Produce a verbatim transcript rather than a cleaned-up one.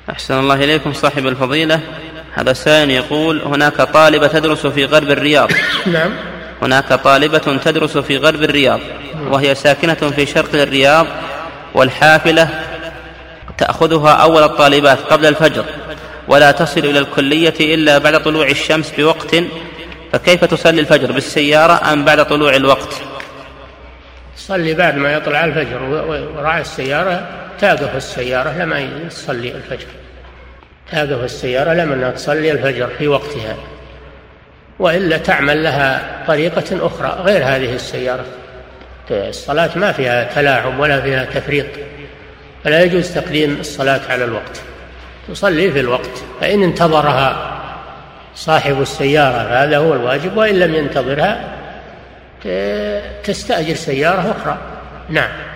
أحسن الله إليكم صاحب الفضيلة. هذا سائل يقول: هناك طالبة تدرس في غرب الرياض. نعم. هناك طالبة تدرس في غرب الرياض وهي ساكنة في شرق الرياض، والحافلة تأخذها أول الطالبات قبل الفجر، ولا تصل إلى الكلية إلا بعد طلوع الشمس بوقت، فكيف تصلي الفجر بالسيارة أم بعد طلوع الوقت؟ صلي بعد ما يطلع الفجر، وراعي السيارة تقف السيارة لما تصلي الفجر، تقف السيارة لما تصلي الفجر في وقتها، وإلا تعمل لها طريقة أخرى غير هذه السيارة. الصلاة ما فيها تلاعب ولا فيها تفريط، فلا يجوز تقديم الصلاة على الوقت، تصلي في الوقت. فإن انتظرها صاحب السيارة هذا هو الواجب، وإن لم ينتظرها تستأجر سيارة أخرى. نعم.